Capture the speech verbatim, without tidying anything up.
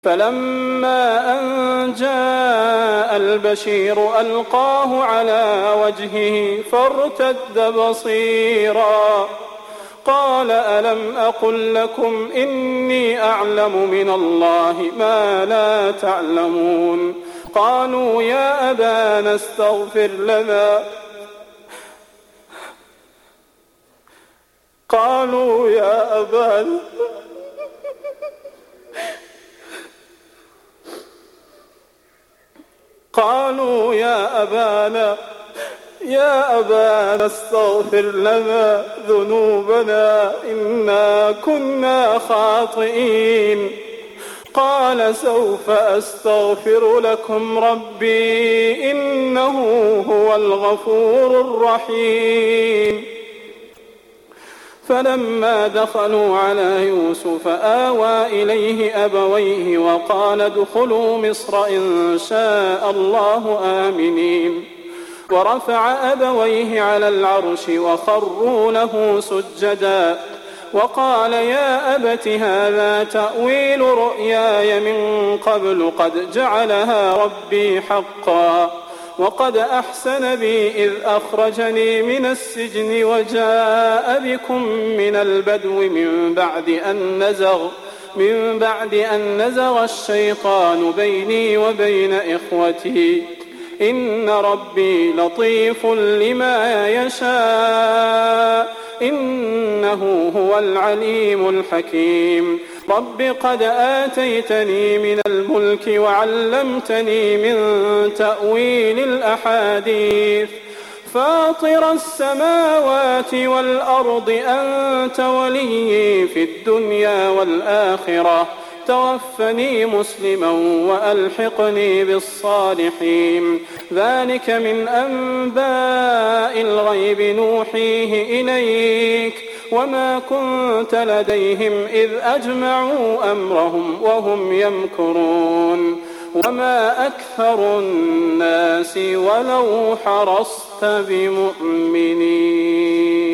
فلما أن جاء البشير ألقاه على وجهه فارتد بصيرا قال ألم أقل لكم إني أعلم من الله ما لا تعلمون قالوا يا أبانا استغفر لنا قالوا يا أبانا قالوا يا أبانا يا أبانا استغفر لنا ذنوبنا إنا كنا خاطئين قال سوف أستغفر لكم ربي إنه هو الغفور الرحيم فلما دخلوا على يوسف آوى إليه أبويه وقال ادخلوا مصر إن شاء الله آمنين ورفع أبويه على العرش وخروا له سجدا وقال يا أبت هذا تأويل رؤياي من قبل قد جعلها ربي حقا وقد أحسن بي إذ أخرجني من السجن وجاء بكم من البدو من بعد أن نزغ من بعد أن نزغ الشيطان بيني وبين إخوتي إن ربي لطيف لما يشاء إنه هو العليم الحكيم رب قد آتيتني من الملك وعلمتني من تأويل الأحاديث فاطر السماوات والأرض أنت وليي في الدنيا والآخرة توفني مسلما وألحقني بالصالحين ذلك من أنباء الغيب نوحيه إليك وما كنت لديهم إذ أجمعوا أمرهم وهم يمكرون وما أكثر الناس ولو حرصت بمؤمنين.